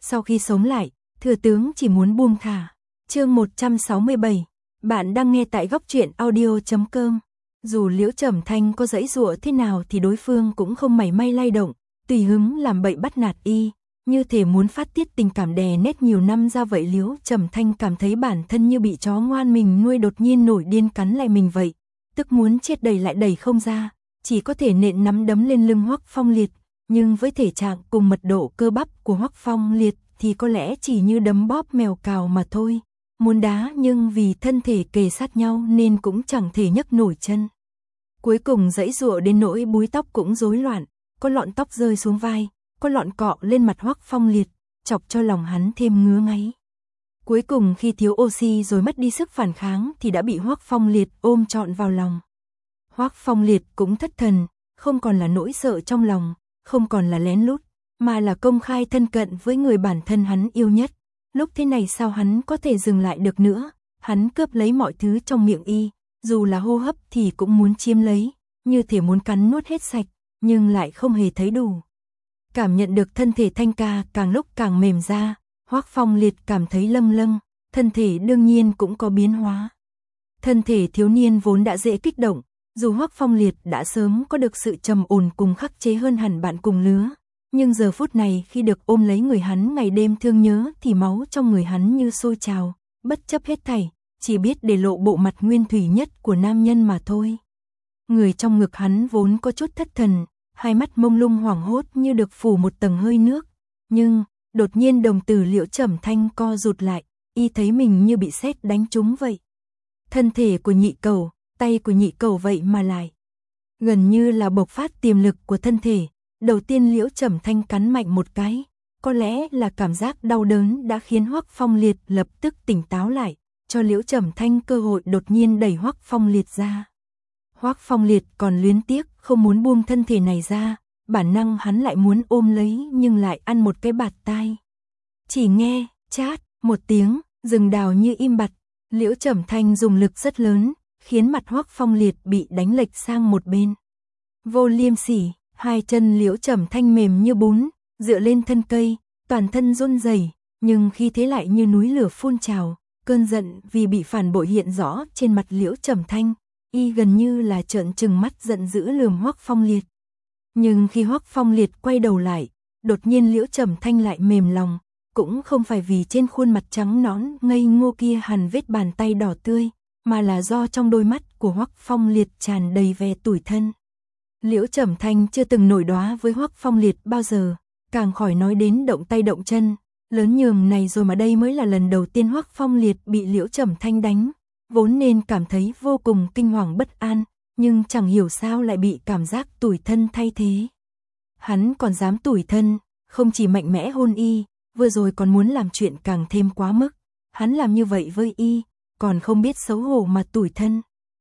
Sau khi sống lại, thừa tướng chỉ muốn buông thả. Chương 167. Bạn đang nghe tại góc truyện audio.com. Dù Liễu Trầm Thanh có giãy giụa thế nào thì đối phương cũng không mảy may lay động, tùy hứng làm bậy bắt nạt y, như thể muốn phát tiết tình cảm đè nét nhiều năm ra vậy. Liễu Trầm Thanh cảm thấy bản thân như bị chó ngoan mình nuôi đột nhiên nổi điên cắn lại mình vậy, tức muốn chết đẩy lại đẩy không ra, chỉ có thể nện nắm đấm lên lưng Hoắc Phong Liệt, nhưng với thể trạng cùng mật độ cơ bắp của Hoắc Phong Liệt thì có lẽ chỉ như đấm bóp mèo cào mà thôi. Muốn đá nhưng vì thân thể kề sát nhau nên cũng chẳng thể nhấc nổi chân. Cuối cùng giãy giụa đến nỗi búi tóc cũng rối loạn, có lọn tóc rơi xuống vai, có lọn cọ lên mặt Hoắc Phong Liệt, chọc cho lòng hắn thêm ngứa ngáy. Cuối cùng khi thiếu oxy rồi mất đi sức phản kháng thì đã bị Hoắc Phong Liệt ôm trọn vào lòng. Hoắc Phong Liệt cũng thất thần, không còn là nỗi sợ trong lòng, không còn là lén lút, mà là công khai thân cận với người bản thân hắn yêu nhất. Lúc thế này sao hắn có thể dừng lại được nữa, hắn cướp lấy mọi thứ trong miệng y, dù là hô hấp thì cũng muốn chiếm lấy, như thể muốn cắn nuốt hết sạch, nhưng lại không hề thấy đủ. Cảm nhận được thân thể Thanh Ca càng lúc càng mềm ra, Hoắc Phong Liệt cảm thấy lâng lâng, thân thể đương nhiên cũng có biến hóa. Thân thể thiếu niên vốn đã dễ kích động, dù Hoắc Phong Liệt đã sớm có được sự trầm ổn cùng khắc chế hơn hẳn bạn cùng lứa, nhưng giờ phút này khi được ôm lấy người hắn ngày đêm thương nhớ thì máu trong người hắn như sôi trào, bất chấp hết thảy, chỉ biết để lộ bộ mặt nguyên thủy nhất của nam nhân mà thôi. Người trong ngực hắn vốn có chút thất thần, hai mắt mông lung hoảng hốt như được phủ một tầng hơi nước, nhưng đột nhiên đồng tử Liễu Trầm Thanh co rụt lại, y thấy mình như bị sét đánh trúng vậy. Thân thể của nhị cầu, tay của nhị cầu vậy mà lại gần như là bộc phát tiềm lực của thân thể. Đầu tiên Liễu Trầm Thanh cắn mạnh một cái, có lẽ là cảm giác đau đớn đã khiến Hoắc Phong Liệt lập tức tỉnh táo lại, cho Liễu Trầm Thanh cơ hội đột nhiên đẩy Hoắc Phong Liệt ra. Hoắc Phong Liệt còn luyến tiếc không muốn buông thân thể này ra, bản năng hắn lại muốn ôm lấy nhưng lại ăn một cái bạt tai. Chỉ nghe chát một tiếng, rừng đào như im bặt, Liễu Trầm Thanh dùng lực rất lớn, khiến mặt Hoắc Phong Liệt bị đánh lệch sang một bên. Vô liêm sỉ, hai chân Liễu Trầm Thanh mềm như bún, dựa lên thân cây, toàn thân run rẩy, nhưng khi thế lại như núi lửa phun trào, cơn giận vì bị phản bội hiện rõ trên mặt Liễu Trầm Thanh, y gần như là trợn trừng mắt giận dữ lườm Hoắc Phong Liệt. Nhưng khi Hoắc Phong Liệt quay đầu lại, đột nhiên Liễu Trầm Thanh lại mềm lòng, cũng không phải vì trên khuôn mặt trắng nõn ngây ngô kia hằn vết bàn tay đỏ tươi, mà là do trong đôi mắt của Hoắc Phong Liệt tràn đầy vẻ tủi thân. Liễu Trầm Thanh chưa từng nổi đóa với Hoắc Phong Liệt bao giờ, càng khỏi nói đến động tay động chân, lớn nhường này rồi mà đây mới là lần đầu tiên Hoắc Phong Liệt bị Liễu Trầm Thanh đánh, vốn nên cảm thấy vô cùng kinh hoàng bất an, nhưng chẳng hiểu sao lại bị cảm giác tủi thân thay thế. Hắn còn dám tủi thân, không chỉ mạnh mẽ hôn y, vừa rồi còn muốn làm chuyện càng thêm quá mức, hắn làm như vậy với y, còn không biết xấu hổ mà tủi thân.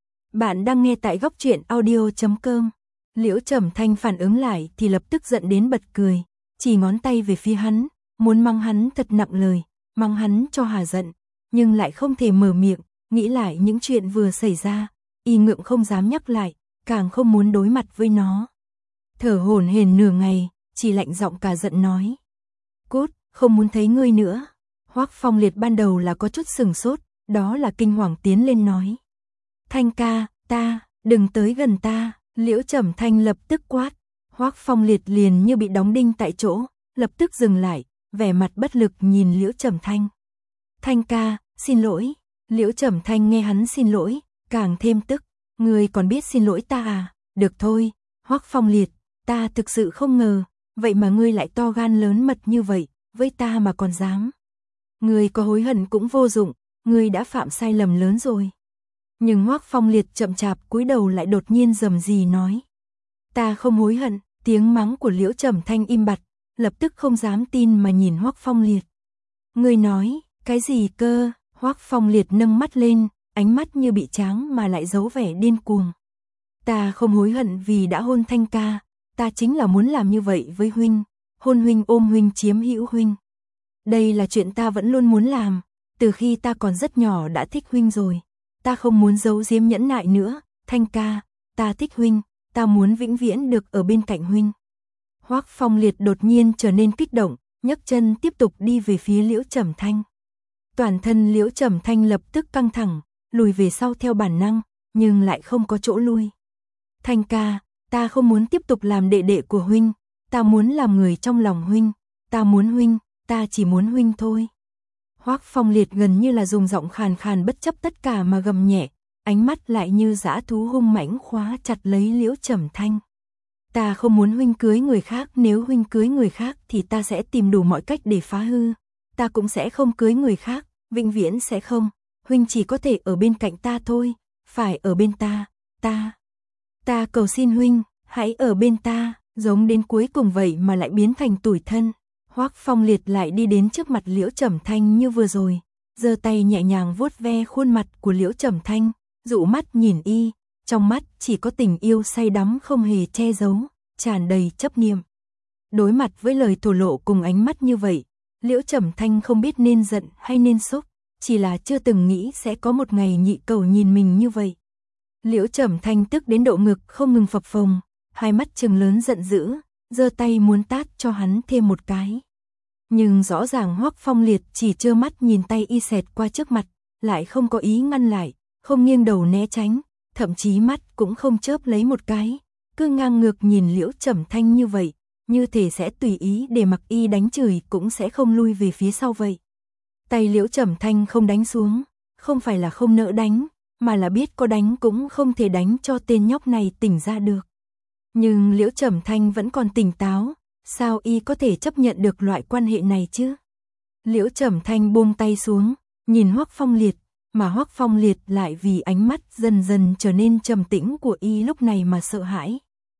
Bạn đang nghe tại góc truyện audio.com. Liễu Trầm Thanh phản ứng lại thì lập tức giận đến bật cười, chỉ ngón tay về phía hắn, muốn mắng hắn thật nặng lời, mắng hắn cho hà giận, nhưng lại không thể mở miệng, nghĩ lại những chuyện vừa xảy ra, y ngượng không dám nhắc lại, càng không muốn đối mặt với nó. Thở hổn hển nửa ngày, chỉ lạnh giọng cả giận nói: "Cút, không muốn thấy ngươi nữa." Hoắc Phong Liệt ban đầu là có chút sừng sốt, đó là kinh hoàng tiến lên nói: "Thanh ca, ta, đừng tới gần ta." Liễu Trầm Thanh lập tức quát, Hoắc Phong Liệt liền như bị đóng đinh tại chỗ, lập tức dừng lại, vẻ mặt bất lực nhìn Liễu Trầm Thanh. "Thanh ca, xin lỗi." Liễu Trầm Thanh nghe hắn xin lỗi, càng thêm tức, "Ngươi còn biết xin lỗi ta à? Được thôi, Hoắc Phong Liệt, ta thực sự không ngờ, vậy mà ngươi lại to gan lớn mật như vậy, với ta mà còn dám. Ngươi có hối hận cũng vô dụng, ngươi đã phạm sai lầm lớn rồi." Nhưng Hoắc Phong Liệt chậm chạp cúi đầu lại đột nhiên rầm rì nói: "Ta không hối hận." Tiếng mắng của Liễu Trầm Thanh im bặt, lập tức không dám tin mà nhìn Hoắc Phong Liệt. "Ngươi nói, cái gì cơ?" Hoắc Phong Liệt nâng mắt lên, ánh mắt như bị tráng mà lại giấu vẻ điên cuồng. "Ta không hối hận vì đã hôn Thanh ca, ta chính là muốn làm như vậy với huynh, hôn huynh, ôm huynh, chiếm hữu huynh. Đây là chuyện ta vẫn luôn muốn làm, từ khi ta còn rất nhỏ đã thích huynh rồi. Ta không muốn giấu giếm nhẫn nại nữa, Thanh ca, ta thích huynh, ta muốn vĩnh viễn được ở bên cạnh huynh." Hoắc Phong Liệt đột nhiên trở nên kích động, nhấc chân tiếp tục đi về phía Liễu Trầm Thanh. Toàn thân Liễu Trầm Thanh lập tức căng thẳng, lùi về sau theo bản năng, nhưng lại không có chỗ lui. Thanh ca, ta không muốn tiếp tục làm đệ đệ của huynh, ta muốn làm người trong lòng huynh, ta muốn huynh, ta chỉ muốn huynh thôi. Hoắc Phong Liệt gần như là dùng giọng khàn khàn bất chấp tất cả mà gầm nhẹ, ánh mắt lại như dã thú hung mãnh khóa chặt lấy Liễu Trầm Thanh. Ta không muốn huynh cưới người khác, nếu huynh cưới người khác thì ta sẽ tìm đủ mọi cách để phá hư. Ta cũng sẽ không cưới người khác, vĩnh viễn sẽ không. Huynh chỉ có thể ở bên cạnh ta thôi, phải ở bên ta, ta cầu xin huynh, hãy ở bên ta, giống đến cuối cùng vậy mà lại biến thành tủi thân. Hoắc Phong Liệt lại đi đến trước mặt Liễu Trầm Thanh như vừa rồi, giơ tay nhẹ nhàng vuốt ve khuôn mặt của Liễu Trầm Thanh, dụ mắt nhìn y, trong mắt chỉ có tình yêu say đắm không hề che giấu, tràn đầy chấp niệm. Đối mặt với lời thổ lộ cùng ánh mắt như vậy, Liễu Trầm Thanh không biết nên giận hay nên sốc, chỉ là chưa từng nghĩ sẽ có một ngày nhị cầu nhìn mình như vậy. Liễu Trầm Thanh tức đến độ ngực không ngừng phập phồng, hai mắt trừng lớn giận dữ, giơ tay muốn tát cho hắn thêm một cái. Nhưng rõ ràng Hoắc Phong Liệt chỉ trơ mắt nhìn tay y xẹt qua trước mặt, lại không có ý ngăn lại, không nghiêng đầu né tránh, thậm chí mắt cũng không chớp lấy một cái, cứ ngang ngược nhìn Liễu Trầm Thanh như vậy, như thể sẽ tùy ý để mặc y đánh chửi cũng sẽ không lui về phía sau vậy. Tay Liễu Trầm Thanh không đánh xuống, không phải là không nỡ đánh, mà là biết có đánh cũng không thể đánh cho tên nhóc này tỉnh ra được. Nhưng Liễu Trầm Thanh vẫn còn tỉnh táo, sao y có thể chấp nhận được loại quan hệ này chứ? Liễu Trầm Thanh buông tay xuống, nhìn Hoắc Phong Liệt, mà Hoắc Phong Liệt lại vì ánh mắt dần dần trở nên trầm tĩnh của y lúc này mà sợ hãi.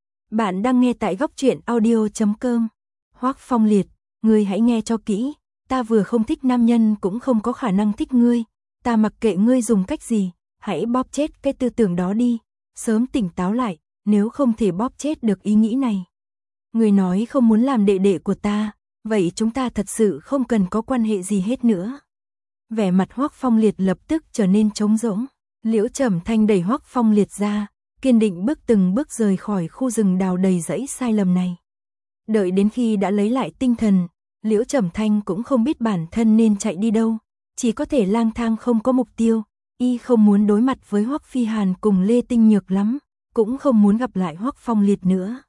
Bạn đang nghe tại Góc Truyện Audio.com. Hoắc Phong Liệt, ngươi hãy nghe cho kỹ, ta vừa không thích nam nhân cũng không có khả năng thích ngươi, ta mặc kệ ngươi dùng cách gì, hãy bóp chết cái tư tưởng đó đi, sớm tỉnh táo lại, nếu không thể bóp chết được ý nghĩ này. Ngươi nói không muốn làm đệ đệ của ta, vậy chúng ta thật sự không cần có quan hệ gì hết nữa. Vẻ mặt Hoắc Phong Liệt lập tức trở nên trống rỗng. Liễu Trầm Thanh đẩy Hoắc Phong Liệt ra, kiên định bước từng bước rời khỏi khu rừng đào đầy rẫy sai lầm này. Đợi đến khi đã lấy lại tinh thần, Liễu Trầm Thanh cũng không biết bản thân nên chạy đi đâu, chỉ có thể lang thang không có mục tiêu. Y không muốn đối mặt với Hoắc Phi Hàn cùng Lê Tinh Nhược lắm, cũng không muốn gặp lại Hoắc Phong Liệt nữa.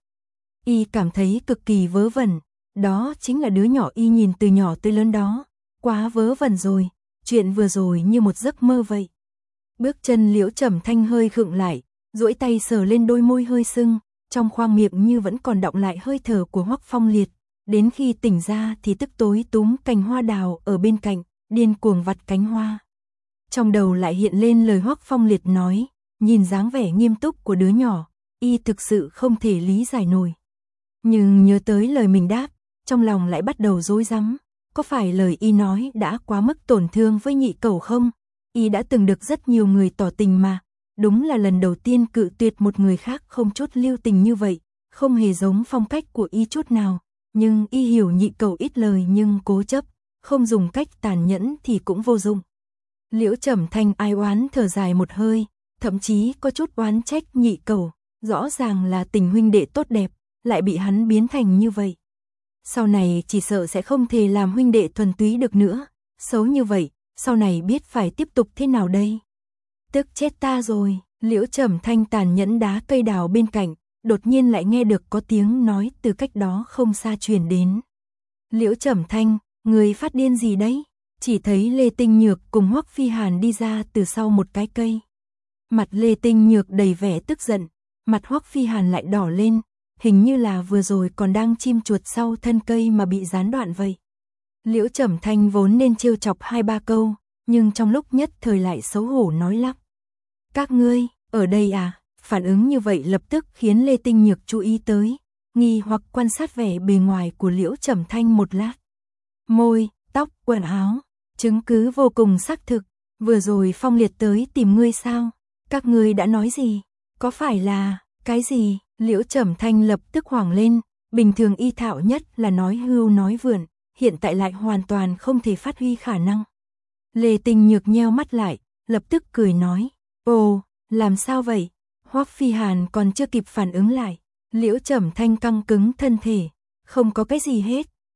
Y cảm thấy cực kỳ vớ vẩn, đó chính là đứa nhỏ y nhìn từ nhỏ tới lớn đó, quá vớ vẩn rồi, chuyện vừa rồi như một giấc mơ vậy. Bước chân Liễu Trầm Thanh hơi khựng lại, duỗi tay sờ lên đôi môi hơi sưng, trong khoang miệng như vẫn còn đọng lại hơi thở của Hoắc Phong Liệt, đến khi tỉnh ra thì tức tối túm cành hoa đào ở bên cạnh, điên cuồng vặt cánh hoa. Trong đầu lại hiện lên lời Hoắc Phong Liệt nói, nhìn dáng vẻ nghiêm túc của đứa nhỏ, y thực sự không thể lý giải nổi. Nhưng nhớ tới lời mình đáp, trong lòng lại bắt đầu rối rắm, có phải lời y nói đã quá mức tổn thương với nhị cẩu không? Y đã từng được rất nhiều người tỏ tình mà, đúng là lần đầu tiên cự tuyệt một người khác không chút lưu tình như vậy, không hề giống phong cách của y chút nào, nhưng y hiểu nhị cẩu ít lời nhưng cố chấp, không dùng cách tàn nhẫn thì cũng vô dụng. Liễu Trầm Thanh ai oán thở dài một hơi, thậm chí có chút oán trách nhị cẩu, rõ ràng là tình huynh đệ tốt đẹp, lại bị hắn biến thành như vậy. Sau này chỉ sợ sẽ không thể làm huynh đệ thuần túy được nữa, xấu như vậy, sau này biết phải tiếp tục thế nào đây? Tức chết ta rồi, Liễu Trầm Thanh tàn nhẫn đá cây đào bên cạnh, đột nhiên lại nghe được có tiếng nói từ cách đó không xa truyền đến. Liễu Trầm Thanh, người phát điên gì đấy? Chỉ thấy Lê Tinh Nhược cùng Hoắc Phi Hàn đi ra từ sau một cái cây. Mặt Lê Tinh Nhược đầy vẻ tức giận, mặt Hoắc Phi Hàn lại đỏ lên, hình như là vừa rồi còn đang chim chuột sau thân cây mà bị gián đoạn vậy. Liễu Trầm Thanh vốn nên trêu chọc 2-3 câu, nhưng trong lúc nhất thời lại xấu hổ nói lắp. Các ngươi, ở đây à? Phản ứng như vậy lập tức khiến Lê Tinh Nhược chú ý tới, nghi hoặc quan sát vẻ bề ngoài của Liễu Trầm Thanh một lát. Môi, tóc, quần áo, chứng cứ vô cùng xác thực, vừa rồi Phong Liệt tới tìm ngươi sao? Các ngươi đã nói gì? Có phải là, cái gì? Liễu Trầm Thanh lập tức hoảng lên, bình thường y thạo nhất là nói hưu nói vượn, hiện tại lại hoàn toàn không thể phát huy khả năng. Lê Tinh Nhược nheo mắt lại, lập tức cười nói, ồ, làm sao vậy? Hoắc Phi Hàn còn chưa kịp phản ứng lại, Liễu Trầm Thanh căng cứng thân thể, không có cái gì hết,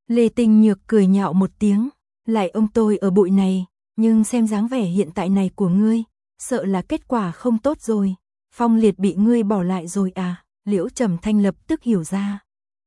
Lê Tinh Nhược cười nhạo một tiếng, lại ông tôi ở bụi này, nhưng xem dáng vẻ hiện tại này của ngươi, sợ là kết quả không tốt rồi. Phong Liệt bị ngươi bỏ lại rồi à? Liễu Trầm Thanh lập tức hiểu ra.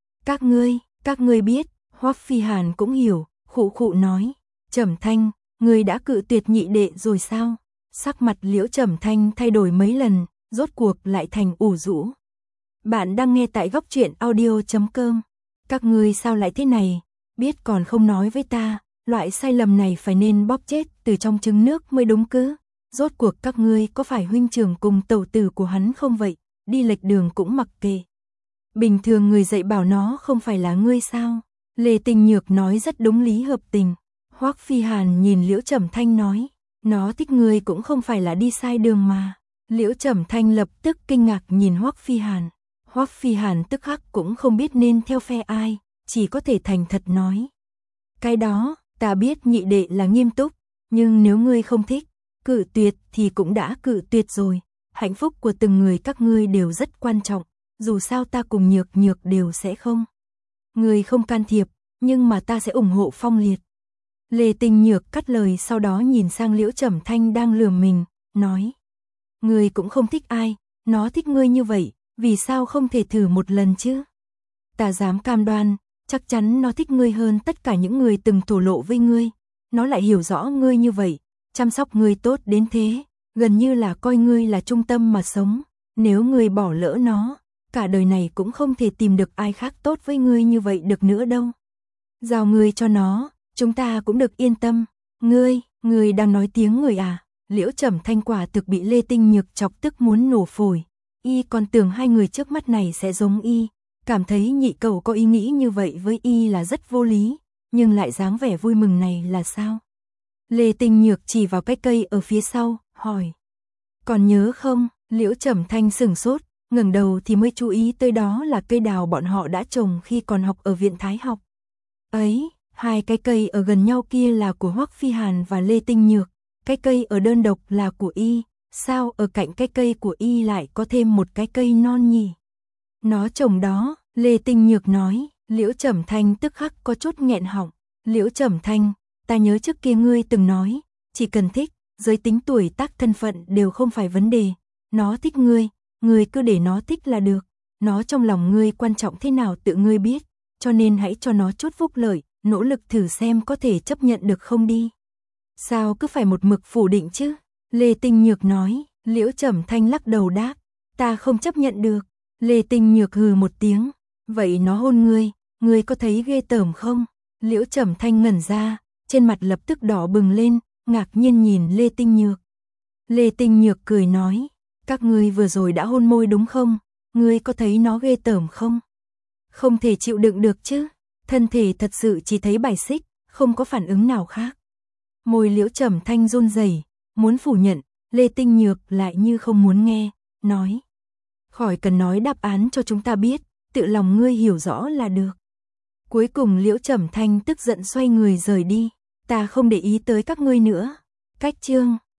Các ngươi biết, Hoắc Phi Hàn cũng hiểu, khụ khụ nói, Trầm Thanh, ngươi đã cự tuyệt nhị đệ rồi sao? Sắc mặt Liễu Trầm Thanh thay đổi mấy lần, rốt cuộc lại thành ủ rũ. Bạn đang nghe tại góc truyện audio.com. Các ngươi sao lại thế này, biết còn không nói với ta, loại sai lầm này phải nên bóp chết từ trong trứng nước mới đúng cứ. Rốt cuộc các ngươi có phải huynh trưởng cùng tẩu tử của hắn không vậy, đi lệch đường cũng mặc kệ. Bình thường người dạy bảo nó không phải là ngươi sao? Lê Tinh Nhược nói rất đúng lý hợp tình. Hoắc Phi Hàn nhìn Liễu Trầm Thanh nói, nó thích ngươi cũng không phải là đi sai đường mà. Liễu Trầm Thanh lập tức kinh ngạc nhìn Hoắc Phi Hàn. Hoắc Phi Hàn tức khắc cũng không biết nên theo phe ai, chỉ có thể thành thật nói. Cái đó, ta biết nhị đệ là nghiêm túc, nhưng nếu ngươi không thích, cự tuyệt thì cũng đã cự tuyệt rồi. Hạnh phúc của từng người các ngươi đều rất quan trọng, dù sao ta cùng Nhược Nhược đều sẽ không. Ngươi không can thiệp, nhưng mà ta sẽ ủng hộ Phong Liệt. Lê Tinh Nhược cắt lời, sau đó nhìn sang Liễu Trầm Thanh đang lườm mình, nói. Ngươi cũng không thích ai, nó thích ngươi như vậy, vì sao không thể thử một lần chứ? Ta dám cam đoan, chắc chắn nó thích ngươi hơn tất cả những người từng thổ lộ với ngươi. Nó lại hiểu rõ ngươi như vậy, chăm sóc ngươi tốt đến thế, gần như là coi ngươi là trung tâm mà sống. Nếu ngươi bỏ lỡ nó, cả đời này cũng không thể tìm được ai khác tốt với ngươi như vậy được nữa đâu. Giao ngươi cho nó, chúng ta cũng được yên tâm. Ngươi đang nói tiếng người à? Liễu Trầm Thanh quả thực bị Lê Tinh Nhược chọc tức muốn nổ phổi. Y còn tưởng hai người trước mắt này sẽ giống y, cảm thấy nhị cậu có ý nghĩ như vậy với y là rất vô lý, nhưng lại dáng vẻ vui mừng này là sao? Lê Tinh Nhược chỉ vào cái cây ở phía sau, hỏi. Còn nhớ không? Liễu Trầm Thanh sửng sốt, ngẩng đầu thì mới chú ý tới đó là cây đào bọn họ đã trồng khi còn học ở viện Thái học. Ấy, hai cái cây ở gần nhau kia là của Hoắc Phi Hàn và Lê Tinh Nhược, cái cây ở đơn độc là của y, sao ở cạnh cái cây của y lại có thêm một cái cây non nhỉ? Nó trồng đó, Lê Tinh Nhược nói. Liễu Trầm Thanh tức khắc có chút nghẹn họng. Liễu Trầm Thanh, ta nhớ trước kia ngươi từng nói, chỉ cần thích, giới tính tuổi tác thân phận đều không phải vấn đề. Nó thích ngươi cứ để nó thích là được. Nó trong lòng ngươi quan trọng thế nào tự ngươi biết, cho nên hãy cho nó chút phúc lợi, nỗ lực thử xem có thể chấp nhận được không đi. Sao cứ phải một mực phủ định chứ? Lê Tinh Nhược nói. Liễu Trầm Thanh lắc đầu đáp, ta không chấp nhận được. Lê Tinh Nhược hừ một tiếng, vậy nó hôn ngươi có thấy ghê tởm không? Liễu Trầm Thanh ngẩn ra, trên mặt lập tức đỏ bừng lên, ngạc nhiên nhìn Lê Tinh Nhược. Lê Tinh Nhược cười nói, các ngươi vừa rồi đã hôn môi đúng không? Ngươi có thấy nó ghê tởm không? Không thể chịu đựng được chứ? Thân thể thật sự chỉ thấy bài xích, không có phản ứng nào khác. Môi Liễu Trầm Thanh run rẩy, muốn phủ nhận, Lê Tinh Nhược lại như không muốn nghe, nói. Khỏi cần nói đáp án cho chúng ta biết, tự lòng ngươi hiểu rõ là được. Cuối cùng Liễu Trầm Thanh tức giận xoay người rời đi, ta không để ý tới các ngươi nữa. Cách chương